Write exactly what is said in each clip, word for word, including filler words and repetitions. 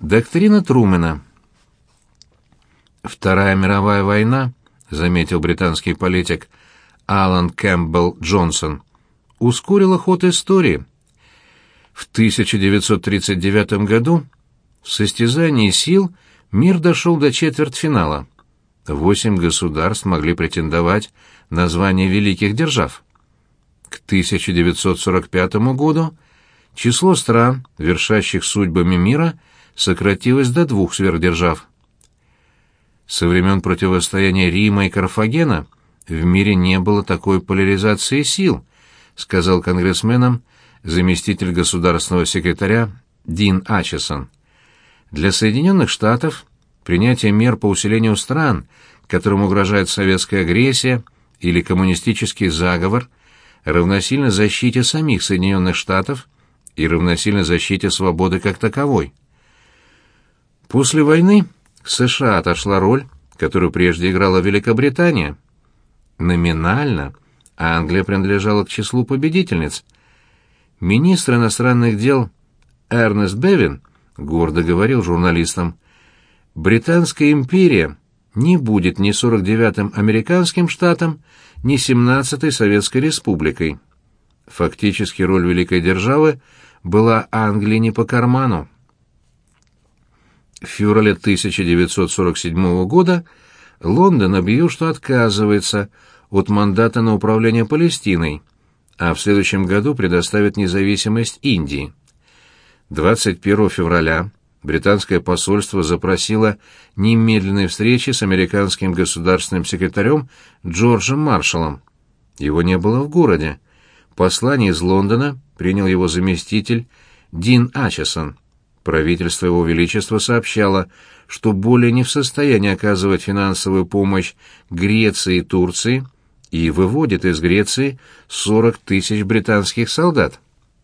Доктрина Трумэна. Вторая мировая война, заметил британский политик Алан Кэмпбелл Джонсон, ускорила ход истории. В тысяча девятьсот тридцать девятом году в состязании сил мир дошел до четвертьфинала. Восемь государств могли претендовать на звание великих держав. К тысяча девятьсот сорок пятому году число стран, вершащих судьбами мира, сократилось до двух сверхдержав. Со времен противостояния Рима и Карфагена в мире не было такой поляризации сил, сказал конгрессменам заместитель государственного секретаря Дин Ачесон. Для Соединенных Штатов принятие мер по усилению стран, которым угрожает советская агрессия или коммунистический заговор, равносильно защите самих Соединенных Штатов и равносильно защите свободы как таковой. После войны США отошла роль, которую прежде играла Великобритания. Номинально Англия принадлежала к числу победительниц. Министр иностранных дел Эрнест Бевин гордо говорил журналистам: «Британская империя не будет ни сорок девятым американским штатом, ни семнадцатой Советской Республикой». Фактически роль великой державы была Англии не по карману. В феврале тысяча девятьсот сорок седьмого года Лондон объявил, что отказывается от мандата на управление Палестиной, а в следующем году предоставит независимость Индии. двадцать первого февраля британское посольство запросило немедленной встречи с американским государственным секретарем Джорджем Маршаллом. Его не было в городе. Послание из Лондона принял его заместитель Дин Ачесон. Правительство Его Величества сообщало, что более не в состоянии оказывать финансовую помощь Греции и Турции и выводит из Греции сорок тысяч британских солдат.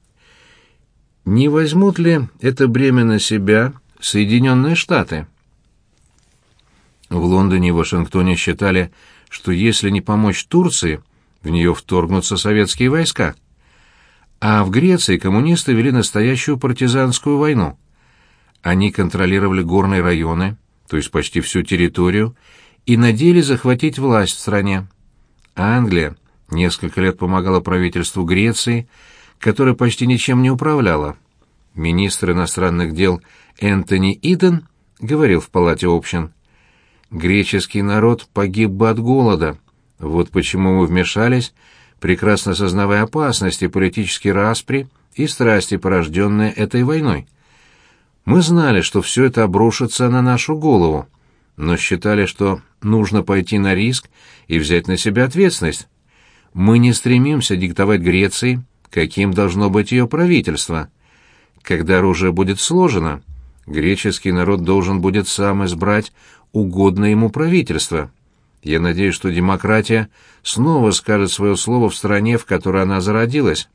Не возьмут ли это бремя на себя Соединенные Штаты? В Лондоне и Вашингтоне считали, что если не помочь Турции, в нее вторгнутся советские войска. А в Греции коммунисты вели настоящую партизанскую войну. Они контролировали горные районы, то есть почти всю территорию, и надеялись захватить власть в стране. Англия несколько лет помогала правительству Греции, которое почти ничем не управляло. Министр иностранных дел Энтони Иден говорил в Палате общин: «Греческий народ погиб бы от голода. Вот почему мы вмешались, прекрасно сознавая опасности политической распри и страсти, порожденные этой войной. Мы знали, что все это обрушится на нашу голову, но считали, что нужно пойти на риск и взять на себя ответственность. Мы не стремимся диктовать Греции, каким должно быть ее правительство. Когда оружие будет сложено, греческий народ должен будет сам избрать угодное ему правительство. Я надеюсь, что демократия снова скажет свое слово в стране, в которой она зародилась».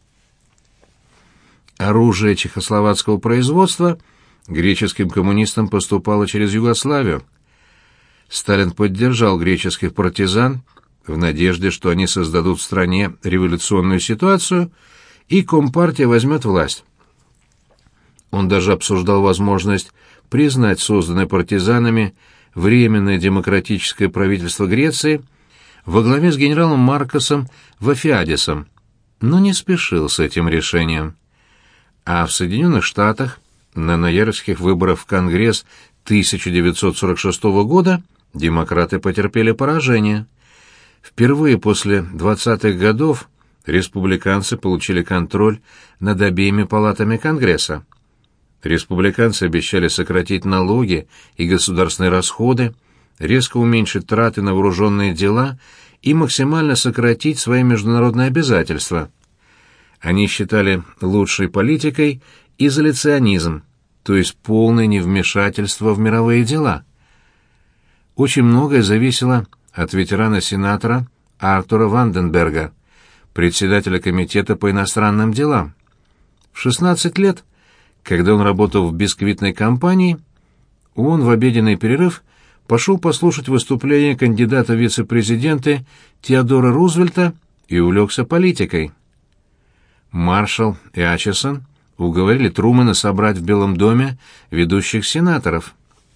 Оружие чехословацкого производства греческим коммунистам поступало через Югославию. Сталин поддержал греческих партизан в надежде, что они создадут в стране революционную ситуацию, и Компартия возьмет власть. Он даже обсуждал возможность признать созданное партизанами Временное демократическое правительство Греции во главе с генералом Маркосом Вафиадисом, но не спешил с этим решением. А в Соединенных Штатах на ноябрьских выборах в Конгресс тысяча девятьсот сорок шестого года демократы потерпели поражение. Впервые после двадцатых годов республиканцы получили контроль над обеими палатами Конгресса. Республиканцы обещали сократить налоги и государственные расходы, резко уменьшить траты на вооруженные дела и максимально сократить свои международные обязательства. Они считали лучшей политикой изоляционизм, то есть полное невмешательство в мировые дела. Очень многое зависело от ветерана-сенатора Артура Ванденберга, председателя комитета по иностранным делам. В шестнадцать лет, когда он работал в бисквитной компании, он в обеденный перерыв пошел послушать выступление кандидата в вице-президенты Теодора Рузвельта и увлекся политикой. Маршалл и Ачесон уговорили Трумэна собрать в Белом доме ведущих сенаторов.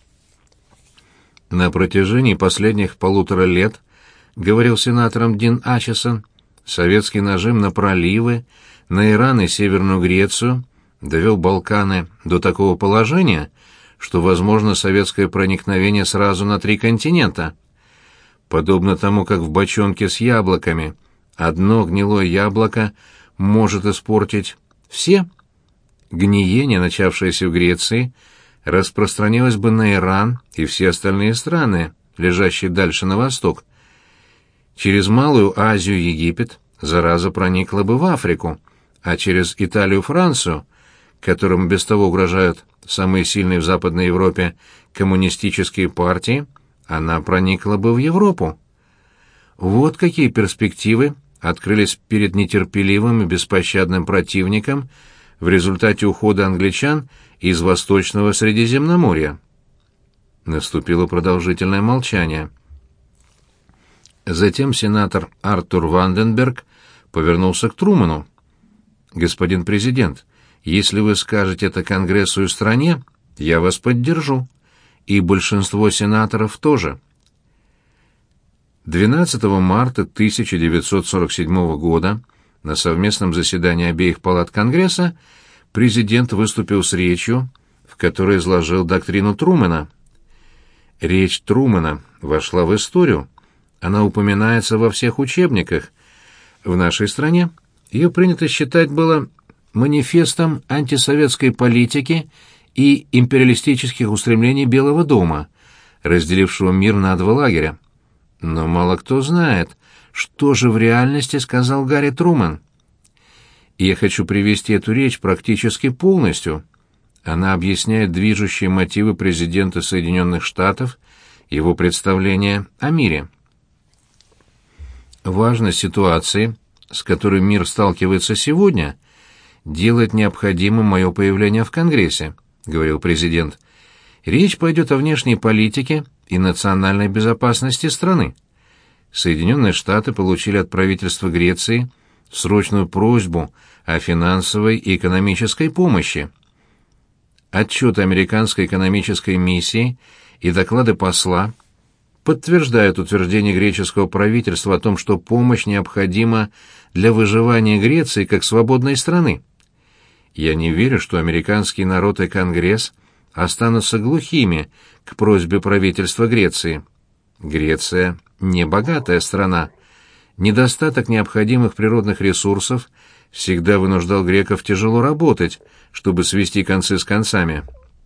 На протяжении последних полутора лет, говорил сенатором Дин Ачесон, советский нажим на проливы, на Иран и Северную Грецию довел Балканы до такого положения, что возможно советское проникновение сразу на три континента. Подобно тому, как в бочонке с яблоками одно гнилое яблоко может испортить все, гниение, начавшееся в Греции, распространилось бы на Иран и все остальные страны, лежащие дальше на восток. Через Малую Азию и Египет зараза проникла бы в Африку, а через Италию и Францию, которым без того угрожают самые сильные в Западной Европе коммунистические партии, она проникла бы в Европу. Вот какие перспективы открылись перед нетерпеливым и беспощадным противником в результате ухода англичан из Восточного Средиземноморья. Наступило продолжительное молчание. Затем сенатор Артур Ванденберг повернулся к Трумэну. «Господин президент, если вы скажете это Конгрессу и стране, я вас поддержу. И большинство сенаторов тоже». двенадцатого марта тысяча девятьсот сорок седьмого года на совместном заседании обеих палат Конгресса президент выступил с речью, в которой изложил доктрину Трумэна. Речь Трумэна вошла в историю. Она упоминается во всех учебниках. В нашей стране ее принято считать было манифестом антисоветской политики и империалистических устремлений Белого дома, разделившего мир на два лагеря. Но мало кто знает, что же в реальности сказал Гарри Трумэн. И я хочу привести эту речь практически полностью. Она объясняет движущие мотивы президента Соединенных Штатов, его представления о мире. Важность ситуации, с которой мир сталкивается сегодня, делает необходимым мое появление в Конгрессе, говорил президент. Речь пойдет о внешней политике и национальной безопасности страны. Соединенные Штаты получили от правительства Греции срочную просьбу о финансовой и экономической помощи. Отчеты американской экономической миссии и доклады посла подтверждают утверждение греческого правительства о том, что помощь необходима для выживания Греции как свободной страны. Я не верю, что американский народ и Конгресс останутся глухими к просьбе правительства Греции. Греция не богатая страна. Недостаток необходимых природных ресурсов всегда вынуждал греков тяжело работать, чтобы свести концы с концами.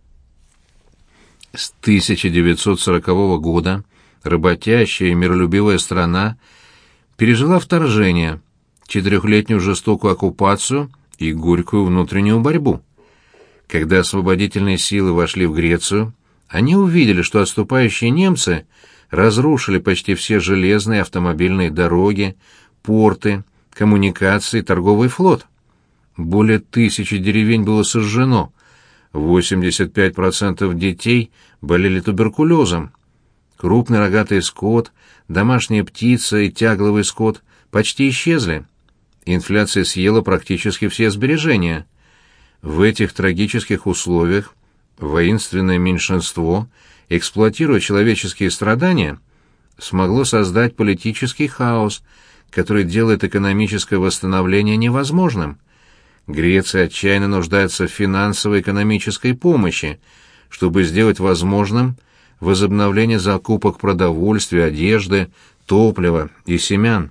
С тысяча девятьсот сорокового года работящая и миролюбивая страна пережила вторжение, четырехлетнюю жестокую оккупацию и горькую внутреннюю борьбу. Когда освободительные силы вошли в Грецию, они увидели, что отступающие немцы разрушили почти все железные автомобильные дороги, порты, коммуникации, торговый флот. Более тысячи деревень было сожжено, восемьдесят пять процентов детей болели туберкулезом. Крупный рогатый скот, домашняя птица и тягловый скот почти исчезли. Инфляция съела практически все сбережения. В этих трагических условиях воинственное меньшинство, эксплуатируя человеческие страдания, смогло создать политический хаос, который делает экономическое восстановление невозможным. Греция отчаянно нуждается в финансово-экономической помощи, чтобы сделать возможным возобновление закупок продовольствия, одежды, топлива и семян.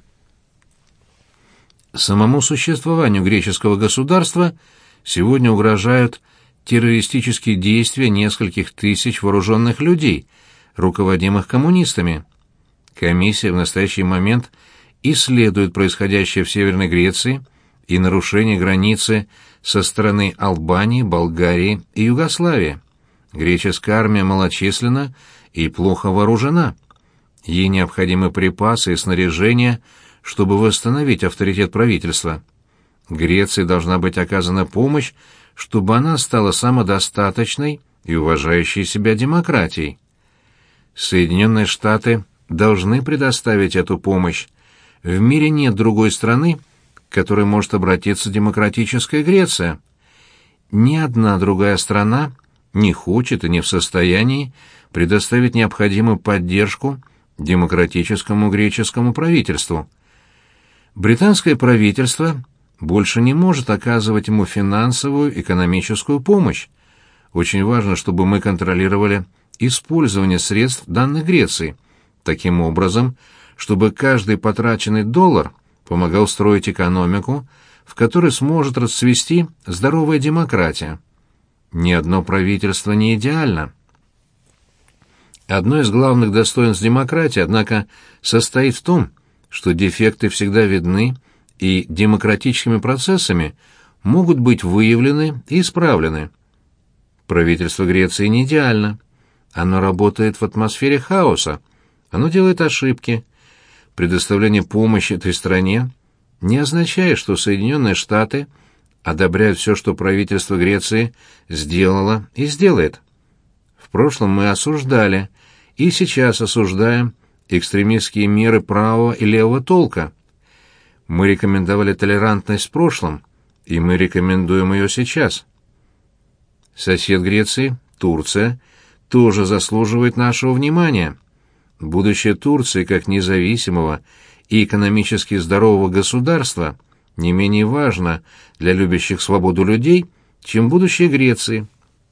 Самому существованию греческого государства сегодня угрожают террористические действия нескольких тысяч вооруженных людей, руководимых коммунистами. Комиссия в настоящий момент исследует происходящее в Северной Греции и нарушение границы со стороны Албании, Болгарии и Югославии. Греческая армия малочисленна и плохо вооружена. Ей необходимы припасы и снаряжение, чтобы восстановить авторитет правительства. Греции должна быть оказана помощь, чтобы она стала самодостаточной и уважающей себя демократией. Соединенные Штаты должны предоставить эту помощь. В мире нет другой страны, к которой может обратиться демократическая Греция. ни одна другая страна не хочет и не в состоянии предоставить необходимую поддержку демократическому греческому правительству. Британское правительство больше не может оказывать ему финансовую, экономическую помощь. Очень важно, чтобы мы контролировали использование средств, данных Греции, таким образом, чтобы каждый потраченный доллар помогал строить экономику, в которой сможет расцвести здоровая демократия. Ни одно правительство не идеально. Одно из главных достоинств демократии, однако, состоит в том, что дефекты всегда видны и демократическими процессами могут быть выявлены и исправлены. Правительство Греции не идеально. Оно работает в атмосфере хаоса. Оно делает ошибки. Предоставление помощи этой стране не означает, что Соединенные Штаты одобряют все, что правительство Греции сделало и сделает. В прошлом мы осуждали и сейчас осуждаем экстремистские меры правого и левого толка. Мы рекомендовали толерантность в прошлом, и мы рекомендуем ее сейчас. Сосед Греции, Турция, тоже заслуживает нашего внимания. Будущее Турции как независимого и экономически здорового государства не менее важно для любящих свободу людей, чем будущее Греции.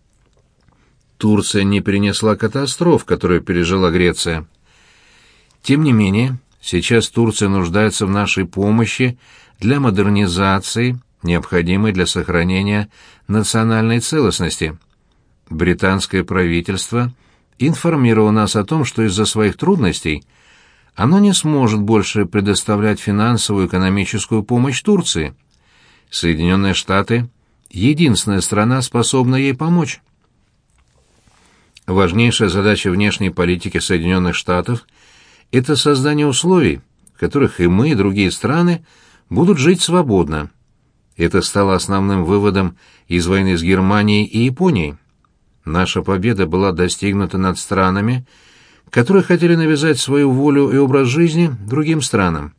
Турция не перенесла катастроф, которые пережила Греция. Тем не менее, сейчас Турция нуждается в нашей помощи для модернизации, необходимой для сохранения национальной целостности. Британское правительство информировало нас о том, что из-за своих трудностей оно не сможет больше предоставлять финансовую и экономическую помощь Турции. Соединенные Штаты — единственная страна, способная ей помочь. Важнейшая задача внешней политики Соединенных Штатов — это создание условий, в которых и мы, и другие страны будут жить свободно. Это стало основным выводом из войны с Германией и Японией. Наша победа была достигнута над странами, которые хотели навязать свою волю и образ жизни другим странам.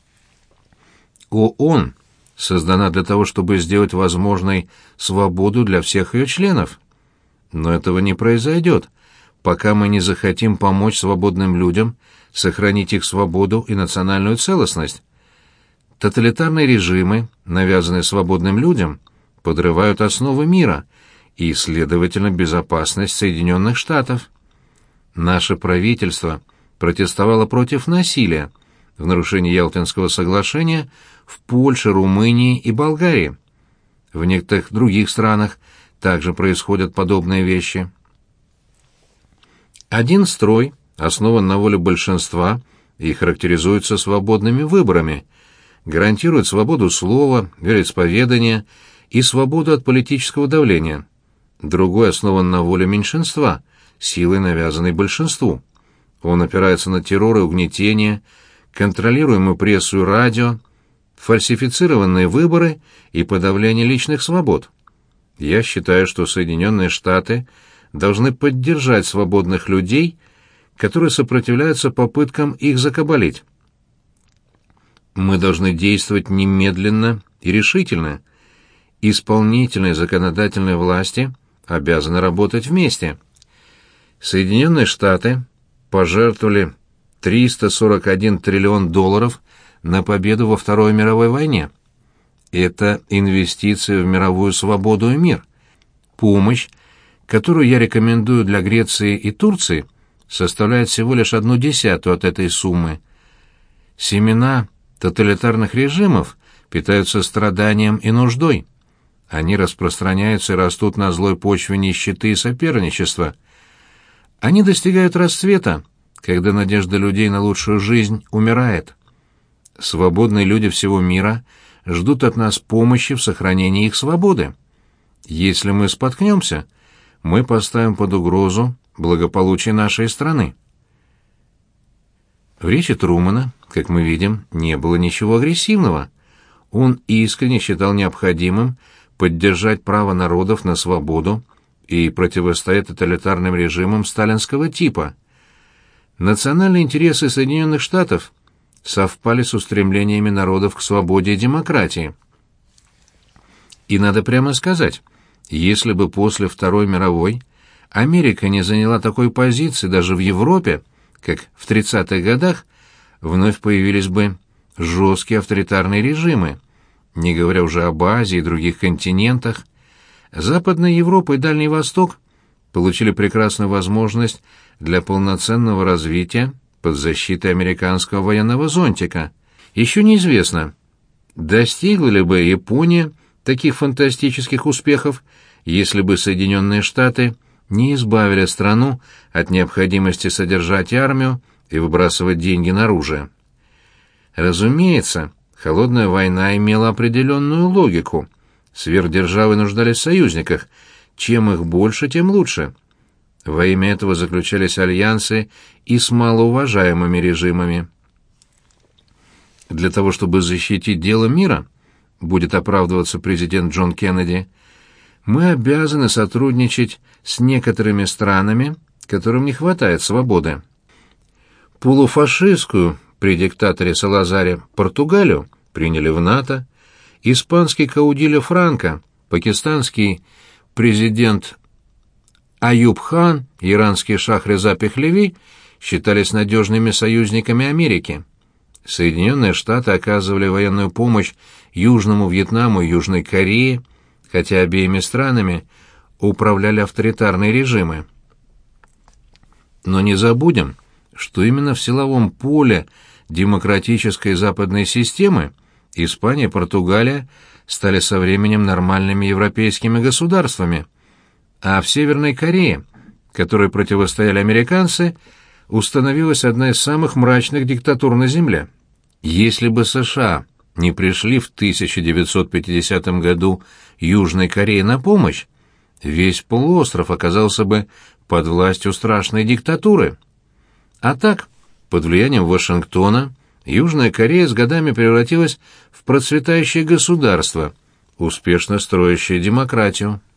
ООН создана для того, чтобы сделать возможной свободу для всех ее членов. Но этого не произойдет, пока мы не захотим помочь свободным людям сохранить их свободу и национальную целостность. Тоталитарные режимы, навязанные свободным людям, подрывают основы мира и, следовательно, безопасность Соединенных Штатов. Наше правительство протестовало против насилия в нарушении Ялтинского соглашения в Польше, Румынии и Болгарии. В некоторых других странах также происходят подобные вещи. Один строй основан на воле большинства и характеризуется свободными выборами, гарантирует свободу слова, вероисповедания и свободу от политического давления. Другой основан на воле меньшинства, силой, навязанной большинству. Он опирается на террор и угнетение, контролируемую прессу и радио, фальсифицированные выборы и подавление личных свобод. Я считаю, что Соединенные Штаты должны поддержать свободных людей, которые сопротивляются попыткам их закабалить. Мы должны действовать немедленно и решительно. Исполнительные и законодательные власти обязаны работать вместе. Соединенные Штаты пожертвовали триста сорок один триллион долларов на победу во Второй мировой войне. Это инвестиции в мировую свободу и мир. Помощь, которую я рекомендую для Греции и Турции, составляет всего лишь одну десятую от этой суммы. Семена тоталитарных режимов питаются страданием и нуждой. Они распространяются и растут на злой почве нищеты и соперничества. Они достигают расцвета, когда надежда людей на лучшую жизнь умирает. Свободные люди всего мира ждут от нас помощи в сохранении их свободы. Если мы споткнемся, мы поставим под угрозу благополучие нашей страны. В речи Трумэна, как мы видим, не было ничего агрессивного. Он искренне считал необходимым поддержать право народов на свободу и противостоять тоталитарным режимам сталинского типа. Национальные интересы Соединенных Штатов совпали с устремлениями народов к свободе и демократии. И надо прямо сказать, если бы после Второй мировой Америка не заняла такой позиции даже в Европе, как в тридцатых годах, вновь появились бы жесткие авторитарные режимы, не говоря уже об Азии и других континентах. Западная Европа и Дальний Восток получили прекрасную возможность для полноценного развития под защитой американского военного зонтика. Еще неизвестно, достигла ли бы Япония таких фантастических успехов, если бы Соединенные Штаты не избавили страну от необходимости содержать армию и выбрасывать деньги на оружие. Разумеется, холодная война имела определенную логику. Сверхдержавы нуждались в союзниках. Чем их больше, тем лучше. Во имя этого заключались альянсы и с малоуважаемыми режимами. Для того, чтобы защитить дело мира, будет оправдываться президент Джон Кеннеди, мы обязаны сотрудничать с некоторыми странами, которым не хватает свободы. Полуфашистскую при диктаторе Салазаре Португалию приняли в НАТО, испанский каудильо Франко, пакистанский президент Аюб Хан, иранский шах Реза Пехлеви считались надежными союзниками Америки. Соединенные Штаты оказывали военную помощь Южному Вьетнаму и Южной Корее, хотя обеими странами управляли авторитарные режимы. Но не забудем, что именно в силовом поле демократической западной системы Испания и Португалия стали со временем нормальными европейскими государствами, а в Северной Корее, которой противостояли американцы, установилась одна из самых мрачных диктатур на Земле. Если бы США не пришли в тысяча девятьсот пятидесятом году Южной Корее на помощь, весь полуостров оказался бы под властью страшной диктатуры. А так, под влиянием Вашингтона, Южная Корея с годами превратилась в процветающее государство, успешно строящее демократию.